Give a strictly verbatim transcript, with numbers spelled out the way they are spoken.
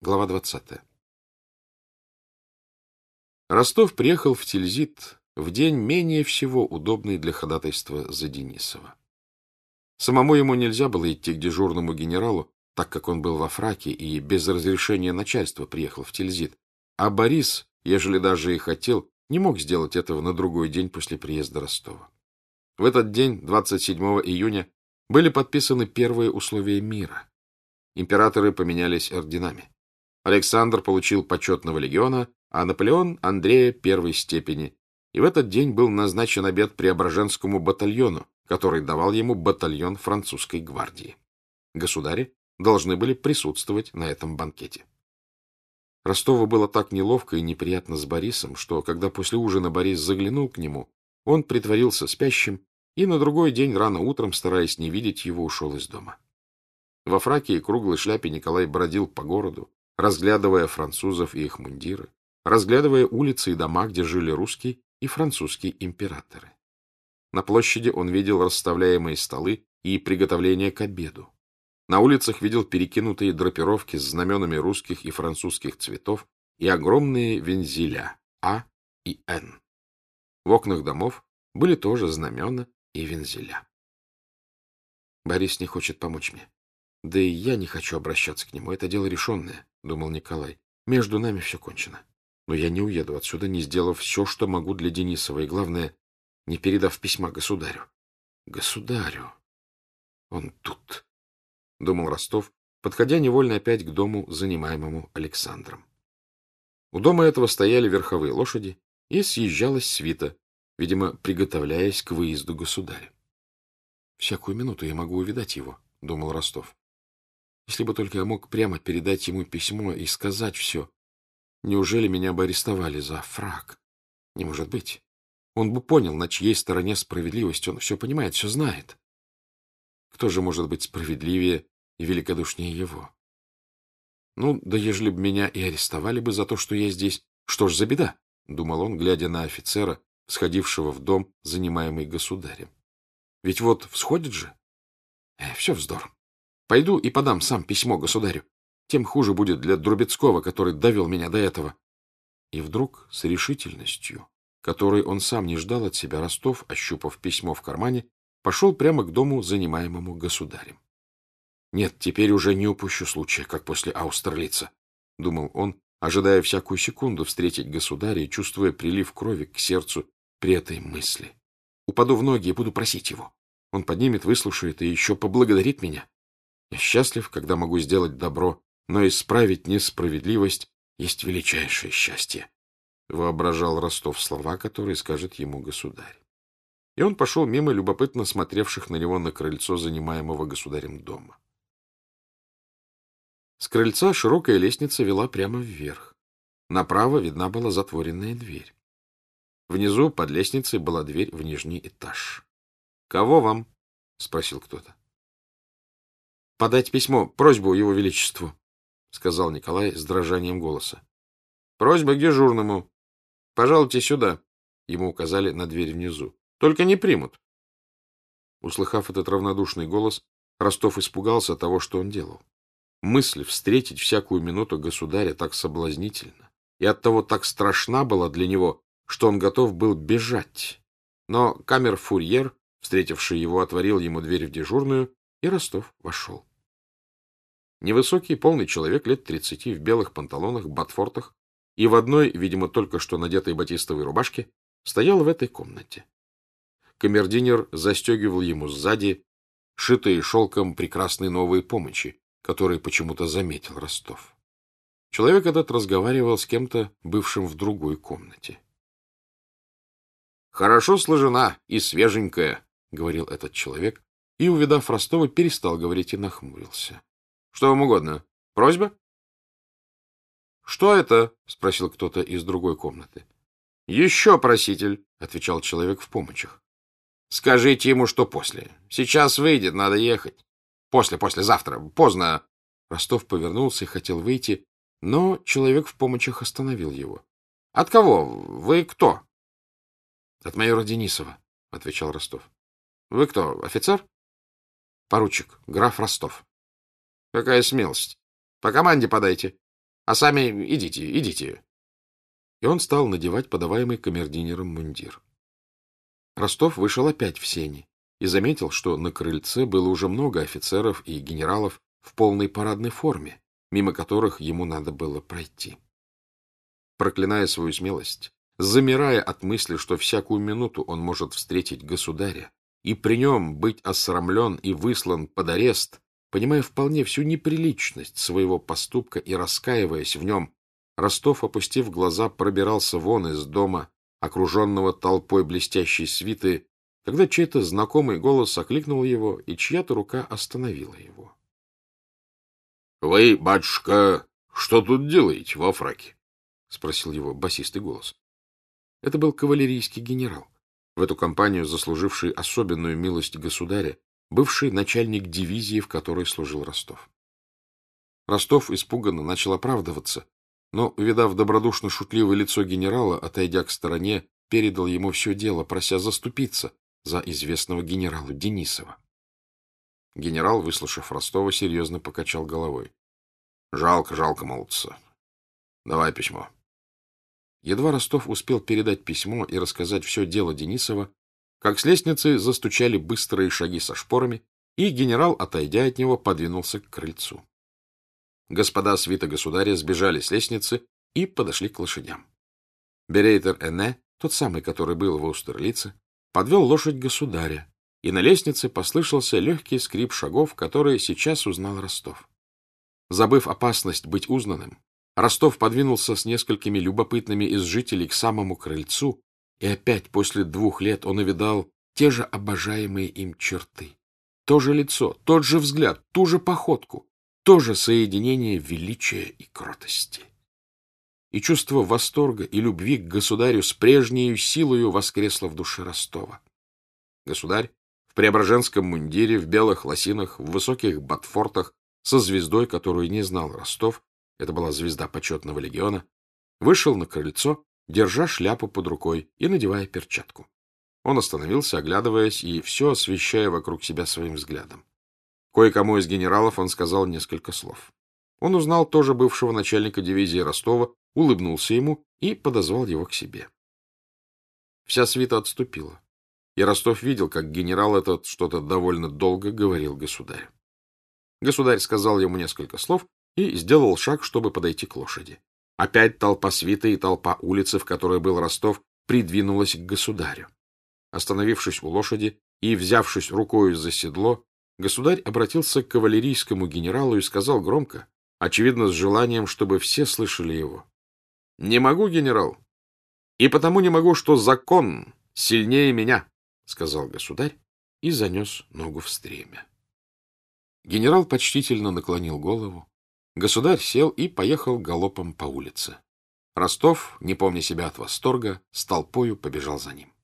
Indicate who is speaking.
Speaker 1: Глава двадцатая. Ростов приехал в Тильзит в день менее всего удобный для ходатайства за Денисова. Самому ему нельзя было идти к дежурному генералу, так как он был во фраке и без разрешения начальства приехал в Тильзит, а Борис, ежели даже и хотел, не мог сделать этого на другой день после приезда Ростова. В этот день, двадцать седьмого июня, были подписаны первые условия мира. Императоры поменялись орденами. Александр получил почетного легиона, а Наполеон — Андрея первой степени, и в этот день был назначен обед Преображенскому батальону, который давал ему батальон французской гвардии. Государи должны были присутствовать на этом банкете. Ростову было так неловко и неприятно с Борисом, что, когда после ужина Борис заглянул к нему, он притворился спящим и на другой день рано утром, стараясь не видеть его, ушел из дома. Во фраке и круглой шляпе Николай бродил по городу, разглядывая французов и их мундиры, разглядывая улицы и дома, где жили русские и французские императоры. На площади он видел расставляемые столы и приготовления к обеду. На улицах видел перекинутые драпировки с знаменами русских и французских цветов и огромные вензеля А и Н. В окнах домов были тоже знамена и вензеля. Борис не хочет помочь мне. Да и я не хочу обращаться к нему. Это дело решенное, — думал Николай. Между нами все кончено. Но я не уеду отсюда, не сделав все, что могу для Денисова, и, главное, не передав письма государю. Государю! Он тут, — думал Ростов, подходя невольно опять к дому, занимаемому Александром. У дома этого стояли верховые лошади, и съезжалась свита, видимо, приготовляясь к выезду государя. «Всякую минуту я могу увидать его», — думал Ростов. «Если бы только я мог прямо передать ему письмо и сказать все. Неужели меня бы арестовали за фрак? Не может быть. Он бы понял, на чьей стороне справедливость. Он все понимает, все знает. Кто же может быть справедливее и великодушнее его? Ну, да ежели бы меня и арестовали бы за то, что я здесь, что ж за беда?» — думал он, глядя на офицера, сходившего в дом, занимаемый государем. «Ведь вот всходит же. Э, все вздор. Пойду и подам сам письмо государю. Тем хуже будет для Друбецкого, который довел меня до этого». И вдруг с решительностью, которой он сам не ждал от себя, Ростов, ощупав письмо в кармане, пошел прямо к дому, занимаемому государем. «Нет, теперь уже не упущу случая, как после Аустерлица», — думал он, ожидая всякую секунду встретить государя и чувствуя прилив крови к сердцу при этой мысли. «Упаду в ноги и буду просить его. Он поднимет, выслушает и еще поблагодарит меня. Я счастлив, когда могу сделать добро, но исправить несправедливость есть величайшее счастье», — воображал Ростов слова, которые скажет ему государь. И он пошел мимо любопытно смотревших на него на крыльцо занимаемого государем дома. С крыльца широкая лестница вела прямо вверх. Направо видна была затворенная дверь. Внизу под лестницей была дверь в нижний этаж. «Кого вам?» — спросил кто-то. «Подать письмо, просьбу его величеству», — сказал Николай с дрожанием голоса. «Просьба к дежурному. Пожалуйте сюда», — ему указали на дверь внизу. «Только не примут». Услыхав этот равнодушный голос, Ростов испугался того, что он делал. Мысль встретить всякую минуту государя так соблазнительна и оттого так страшна была для него, что он готов был бежать. Но камер-фурьер, встретивший его, отворил ему дверь в дежурную, и Ростов вошел. Невысокий, полный человек лет тридцати в белых панталонах, ботфортах и в одной, видимо, только что надетой батистовой рубашке, стоял в этой комнате. Камердинер застегивал ему сзади шитые шелком прекрасные новые помощи, которые почему-то заметил Ростов. Человек этот разговаривал с кем-то, бывшим в другой комнате. «Хорошо сложена и свеженькая», — говорил этот человек, и, увидав Ростова, перестал говорить и нахмурился. «Что вам угодно? Просьба?» «Что это?» — спросил кто-то из другой комнаты. «Еще проситель», — отвечал человек в помощах. «Скажите ему, что после. Сейчас выйдет, надо ехать. После, послезавтра. Поздно». Ростов повернулся и хотел выйти, но человек в помощах остановил его. «От кого? Вы кто?» «От майора Денисова», — отвечал Ростов. «Вы кто, офицер?» «Поручик, граф Ростов». «Какая смелость! По команде подайте». А сами идите, идите. И он стал надевать подаваемый камердинером мундир. Ростов вышел опять в сени и заметил, что на крыльце было уже много офицеров и генералов в полной парадной форме, мимо которых ему надо было пройти. Проклиная свою смелость, замирая от мысли, что всякую минуту он может встретить государя и при нем быть осрамлен и выслан под арест, понимая вполне всю неприличность своего поступка и раскаиваясь в нем, Ростов, опустив глаза, пробирался вон из дома, окруженного толпой блестящей свиты, когда чей-то знакомый голос окликнул его, и чья-то рука остановила его. — Вы, батюшка, что тут делаете во фраке? — спросил его басистый голос. Это был кавалерийский генерал, в эту компанию заслуживший особенную милость государя, бывший начальник дивизии, в которой служил Ростов. Ростов испуганно начал оправдываться, но, увидав добродушно-шутливое лицо генерала, отойдя к стороне, передал ему все дело, прося заступиться за известного генерала Денисова. Генерал, выслушав Ростова, серьезно покачал головой. — Жалко, жалко, молодца. Давай письмо. Едва Ростов успел передать письмо и рассказать все дело Денисова, как с лестницы застучали быстрые шаги со шпорами, и генерал, отойдя от него, подвинулся к крыльцу. Господа свита государя сбежали с лестницы и подошли к лошадям. Берейтер Эне, тот самый, который был в Аустерлице, подвел лошадь государя, и на лестнице послышался легкий скрип шагов, которые сейчас узнал Ростов. Забыв опасность быть узнанным, Ростов подвинулся с несколькими любопытными из жителей к самому крыльцу, и опять после двух лет он увидал те же обожаемые им черты. То же лицо, тот же взгляд, ту же походку, то же соединение величия и кротости. И чувство восторга и любви к государю с прежнею силою воскресло в душе Ростова. Государь в преображенском мундире, в белых лосинах, в высоких ботфортах, со звездой, которую не знал Ростов, это была звезда почетного легиона, вышел на крыльцо, держа шляпу под рукой и надевая перчатку. Он остановился, оглядываясь и все освещая вокруг себя своим взглядом. Кое-кому из генералов он сказал несколько слов. Он узнал тоже бывшего начальника дивизии Ростова, улыбнулся ему и подозвал его к себе. Вся свита отступила, и Ростов видел, как генерал этот что-то довольно долго говорил государю. Государь сказал ему несколько слов и сделал шаг, чтобы подойти к лошади. Опять толпа свиты и толпа улицы, в которой был Ростов, придвинулась к государю. Остановившись у лошади и взявшись рукою за седло, государь обратился к кавалерийскому генералу и сказал громко, очевидно, с желанием, чтобы все слышали его. — Не могу, генерал, и потому не могу, что закон сильнее меня, — сказал государь и занес ногу в стремя. Генерал почтительно наклонил голову. Государь сел и поехал галопом по улице. Ростов, не помня себя от восторга, с толпою побежал за ним.